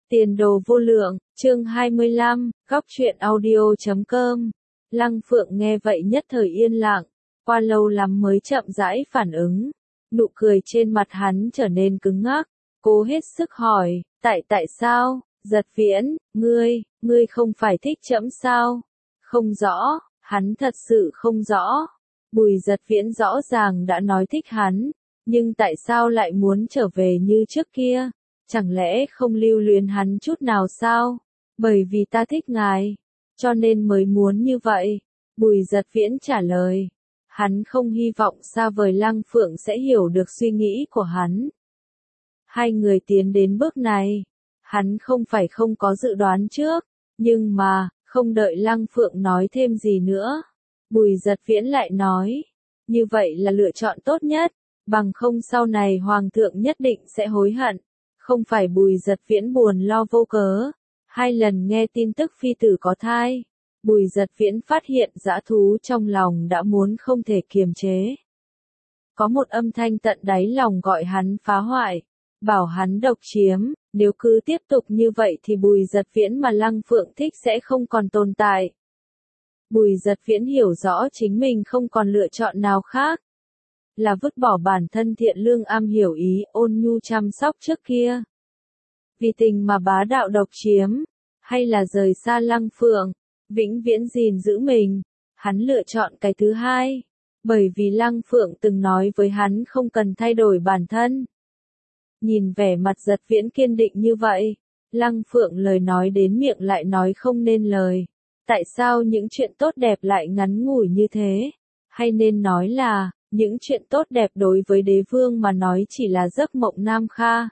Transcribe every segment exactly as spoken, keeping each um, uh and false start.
Tiền đồ vô lượng, chương hai mươi lăm, góc truyện audio chấm com. Lăng Phượng nghe vậy nhất thời yên lặng, qua lâu lắm mới chậm rãi phản ứng. Nụ cười trên mặt hắn trở nên cứng ngắc, cố hết sức hỏi, tại tại sao, Giật Viễn, ngươi, ngươi không phải thích trẫm sao? Không rõ, hắn thật sự không rõ. Bùi Giật Viễn rõ ràng đã nói thích hắn, nhưng tại sao lại muốn trở về như trước kia? Chẳng lẽ không lưu luyến hắn chút nào sao? Bởi vì ta thích ngài, cho nên mới muốn như vậy. Bùi Giật Viễn trả lời. Hắn không hy vọng xa vời Lăng Phượng sẽ hiểu được suy nghĩ của hắn. Hai người tiến đến bước này, hắn không phải không có dự đoán trước, nhưng mà, không đợi Lăng Phượng nói thêm gì nữa. Bùi Giật Viễn lại nói, như vậy là lựa chọn tốt nhất, bằng không sau này Hoàng thượng nhất định sẽ hối hận. Không phải Bùi Giật Viễn buồn lo vô cớ. Hai lần nghe tin tức phi tử có thai, Bùi Giật Viễn phát hiện dã thú trong lòng đã muốn không thể kiềm chế. Có một âm thanh tận đáy lòng gọi hắn phá hoại, bảo hắn độc chiếm, nếu cứ tiếp tục như vậy thì Bùi Giật Viễn mà Lăng Phượng thích sẽ không còn tồn tại. Bùi Giật Viễn hiểu rõ chính mình không còn lựa chọn nào khác. Là vứt bỏ bản thân thiện lương am hiểu ý ôn nhu chăm sóc trước kia. Vì tình mà bá đạo độc chiếm, hay là rời xa Lăng Phượng, vĩnh viễn gìn giữ mình, hắn lựa chọn cái thứ hai, bởi vì Lăng Phượng từng nói với hắn không cần thay đổi bản thân. Nhìn vẻ mặt Giật Viễn kiên định như vậy, Lăng Phượng lời nói đến miệng lại nói không nên lời. Tại sao những chuyện tốt đẹp lại ngắn ngủi như thế? Hay nên nói là, những chuyện tốt đẹp đối với đế vương mà nói chỉ là giấc mộng nam kha.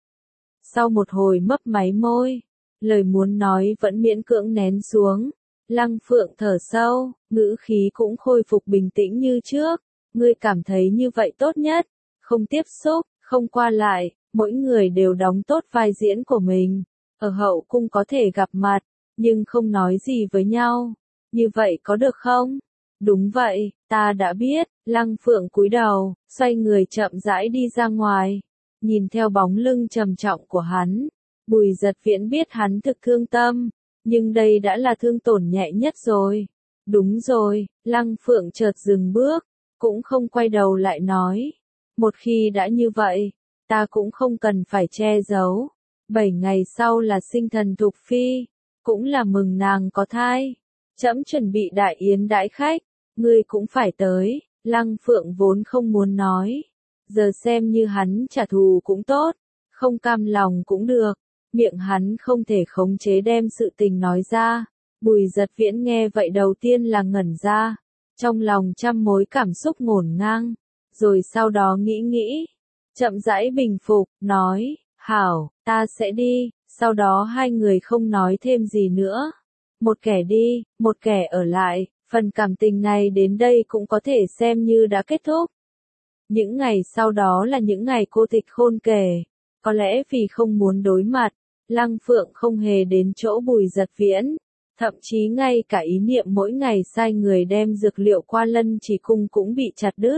Sau một hồi mấp máy môi, lời muốn nói vẫn miễn cưỡng nén xuống. Lăng Phượng thở sâu, ngữ khí cũng khôi phục bình tĩnh như trước. Ngươi cảm thấy như vậy tốt nhất, không tiếp xúc, không qua lại, mỗi người đều đóng tốt vai diễn của mình. Ở hậu cung có thể gặp mặt, nhưng không nói gì với nhau. Như vậy có được không? Đúng vậy, ta đã biết. Lăng Phượng cúi đầu, xoay người chậm rãi đi ra ngoài. Nhìn theo bóng lưng trầm trọng của hắn, Bùi Giật Viễn biết hắn thực thương tâm, nhưng đây đã là thương tổn nhẹ nhất rồi. Đúng rồi, Lăng Phượng chợt dừng bước, cũng không quay đầu lại nói. Một khi đã như vậy, ta cũng không cần phải che giấu. Bảy ngày sau là sinh thần Thục Phi, cũng là mừng nàng có thai. Trẫm chuẩn bị đại yến đãi khách, ngươi cũng phải tới. Lăng Phượng vốn không muốn nói. Giờ xem như hắn trả thù cũng tốt, không cam lòng cũng được. Miệng hắn không thể khống chế đem sự tình nói ra. Bùi Giật Viễn nghe vậy đầu tiên là ngẩn ra. Trong lòng trăm mối cảm xúc ngổn ngang. Rồi sau đó nghĩ nghĩ. Chậm rãi bình phục, nói, hảo, ta sẽ đi. Sau đó hai người không nói thêm gì nữa. Một kẻ đi, một kẻ ở lại. Phần cảm tình này đến đây cũng có thể xem như đã kết thúc. Những ngày sau đó là những ngày cô tịch khôn kể. Có lẽ vì không muốn đối mặt, Lăng Phượng không hề đến chỗ Bùi Giật Viễn. Thậm chí ngay cả ý niệm mỗi ngày sai người đem dược liệu qua Lân Chỉ Cung cũng bị chặt đứt.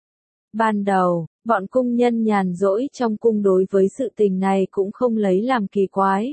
Ban đầu, bọn cung nhân nhàn rỗi trong cung đối với sự tình này cũng không lấy làm kỳ quái.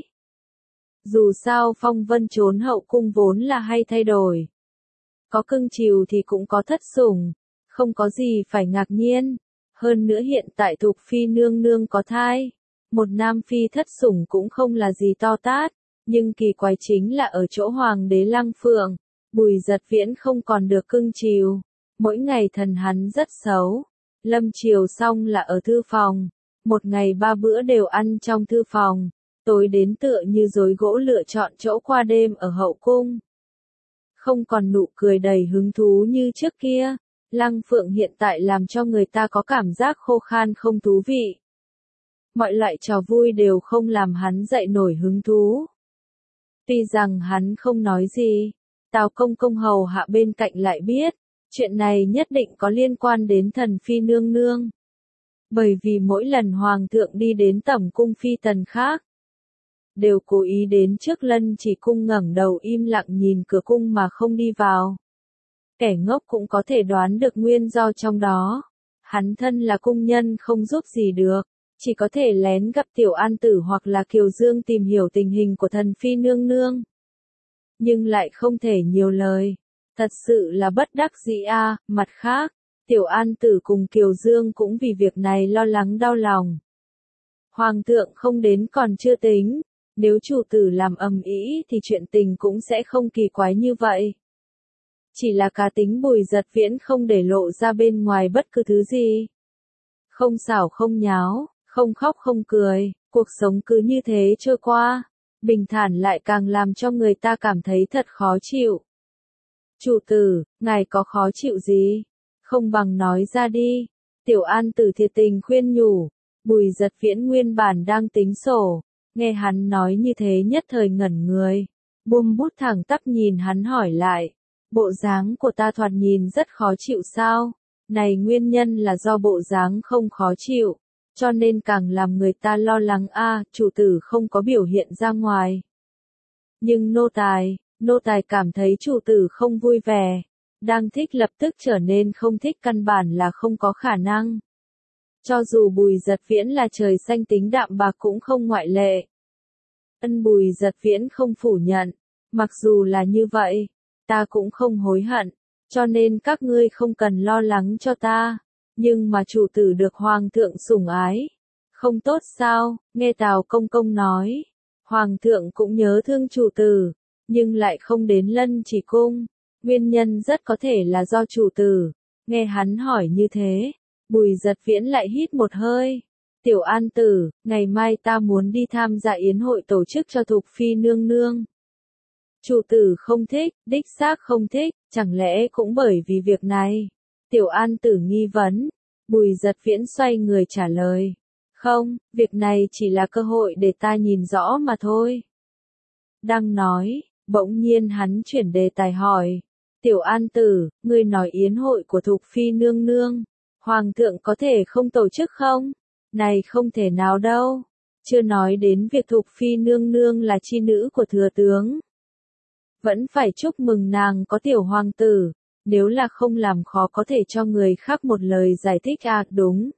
Dù sao phong vân trốn hậu cung vốn là hay thay đổi. Có cưng chiều thì cũng có thất sủng, không có gì phải ngạc nhiên. Hơn nữa hiện tại Thục Phi nương nương có thai, một nam phi thất sủng cũng không là gì to tát, nhưng kỳ quái chính là ở chỗ Hoàng đế Lăng Phượng, Bùi Giật Viễn không còn được cưng chiều, mỗi ngày thần hắn rất xấu. Lâm chiều xong là ở thư phòng, một ngày ba bữa đều ăn trong thư phòng, tối đến tựa như rối gỗ lựa chọn chỗ qua đêm ở hậu cung. Không còn nụ cười đầy hứng thú như trước kia, Lăng Phượng hiện tại làm cho người ta có cảm giác khô khan không thú vị. Mọi loại trò vui đều không làm hắn dậy nổi hứng thú. Tuy rằng hắn không nói gì, Tào Công Công hầu hạ bên cạnh lại biết, chuyện này nhất định có liên quan đến thần phi nương nương. Bởi vì mỗi lần hoàng thượng đi đến tẩm cung phi tần khác, đều cố ý đến trước Lân Chỉ Cung ngẩng đầu im lặng nhìn cửa cung mà không đi vào. Kẻ ngốc cũng có thể đoán được nguyên do trong đó. Hắn thân là cung nhân không giúp gì được, chỉ có thể lén gặp Tiểu An Tử hoặc là Kiều Dương tìm hiểu tình hình của thần phi nương nương. Nhưng lại không thể nhiều lời. Thật sự là bất đắc dĩ a. À. Mặt khác, Tiểu An Tử cùng Kiều Dương cũng vì việc này lo lắng đau lòng. Hoàng thượng không đến còn chưa tính, nếu chủ tử làm ầm ĩ thì chuyện tình cũng sẽ không kỳ quái như vậy. Chỉ là cá tính Bùi Giật Viễn không để lộ ra bên ngoài bất cứ thứ gì. Không xảo không nháo, không khóc không cười, cuộc sống cứ như thế trôi qua, bình thản lại càng làm cho người ta cảm thấy thật khó chịu. Chủ tử, ngài có khó chịu gì? Không bằng nói ra đi. Tiểu An Tử thiệt tình khuyên nhủ. Bùi Giật Viễn nguyên bản đang tính sổ, nghe hắn nói như thế nhất thời ngẩn người, buông bút thẳng tắp nhìn hắn hỏi lại, bộ dáng của ta thoạt nhìn rất khó chịu sao? Này nguyên nhân là do bộ dáng không khó chịu, cho nên càng làm người ta lo lắng a. À, chủ tử không có biểu hiện ra ngoài. Nhưng nô tài, nô tài cảm thấy chủ tử không vui vẻ, đang thích lập tức trở nên không thích căn bản là không có khả năng. Cho dù Bùi Giật Viễn là trời xanh tính đạm bạc cũng không ngoại lệ. Ân Bùi Giật Viễn không phủ nhận, mặc dù là như vậy, ta cũng không hối hận, cho nên các ngươi không cần lo lắng cho ta, nhưng mà chủ tử được hoàng thượng sủng ái, không tốt sao? Nghe Tào Công Công nói, hoàng thượng cũng nhớ thương chủ tử, nhưng lại không đến Lân Chỉ cung, nguyên nhân rất có thể là do chủ tử. Nghe hắn hỏi như thế, Bùi Giật Viễn lại hít một hơi. Tiểu An Tử, ngày mai ta muốn đi tham gia yến hội tổ chức cho Thục Phi nương nương. Chủ tử không thích, đích xác không thích, chẳng lẽ cũng bởi vì việc này? Tiểu An Tử nghi vấn. Bùi Giật Viễn xoay người trả lời. Không, việc này chỉ là cơ hội để ta nhìn rõ mà thôi. Đang nói, bỗng nhiên hắn chuyển đề tài hỏi. Tiểu An Tử, ngươi nói yến hội của Thục Phi nương nương, Hoàng thượng có thể không tổ chức không? Này không thể nào đâu. Chưa nói đến việc Thục Phi nương nương là chi nữ của thừa tướng. Vẫn phải chúc mừng nàng có tiểu hoàng tử, nếu là không làm khó có thể cho người khác một lời giải thích à, đúng.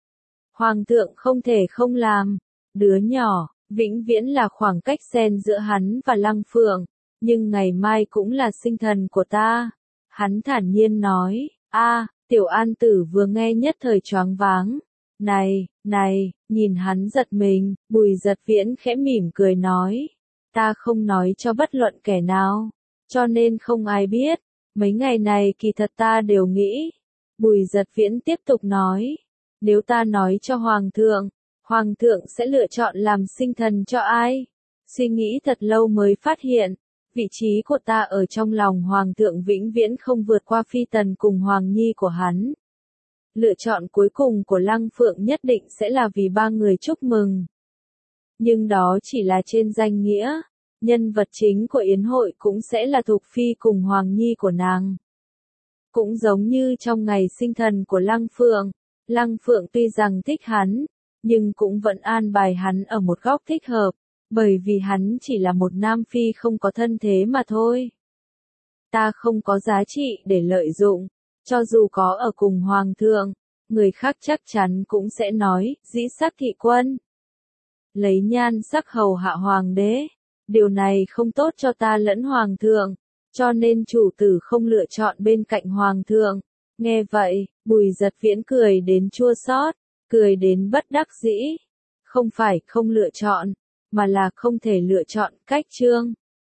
Hoàng thượng không thể không làm, đứa nhỏ, vĩnh viễn là khoảng cách xen giữa hắn và Lăng Phượng, nhưng ngày mai cũng là sinh thần của ta. Hắn thản nhiên nói, a, Tiểu An Tử vừa nghe nhất thời choáng váng. Này, này, nhìn hắn giật mình, Bùi Giật Viễn khẽ mỉm cười nói. Ta không nói cho bất luận kẻ nào, cho nên không ai biết. Mấy ngày này kỳ thật ta đều nghĩ. Bùi Giật Viễn tiếp tục nói. Nếu ta nói cho Hoàng thượng, Hoàng thượng sẽ lựa chọn làm sinh thần cho ai? Suy nghĩ thật lâu mới phát hiện. Vị trí của ta ở trong lòng Hoàng thượng vĩnh viễn không vượt qua Phi Tần cùng Hoàng Nhi của hắn. Lựa chọn cuối cùng của Lăng Phượng nhất định sẽ là vì ba người chúc mừng. Nhưng đó chỉ là trên danh nghĩa, nhân vật chính của yến hội cũng sẽ là Thục Phi cùng Hoàng Nhi của nàng. Cũng giống như trong ngày sinh thần của Lăng Phượng, Lăng Phượng tuy rằng thích hắn, nhưng cũng vẫn an bài hắn ở một góc thích hợp, bởi vì hắn chỉ là một nam phi không có thân thế mà thôi. Ta không có giá trị để lợi dụng, cho dù có ở cùng Hoàng thượng, người khác chắc chắn cũng sẽ nói, dĩ sắc thị quân. Lấy nhan sắc hầu hạ hoàng đế, điều này không tốt cho ta lẫn Hoàng thượng, cho nên chủ tử không lựa chọn bên cạnh Hoàng thượng. Nghe vậy, Bùi Giật Viễn cười đến chua xót, cười đến bất đắc dĩ. Không phải không lựa chọn, mà là không thể lựa chọn cách chương.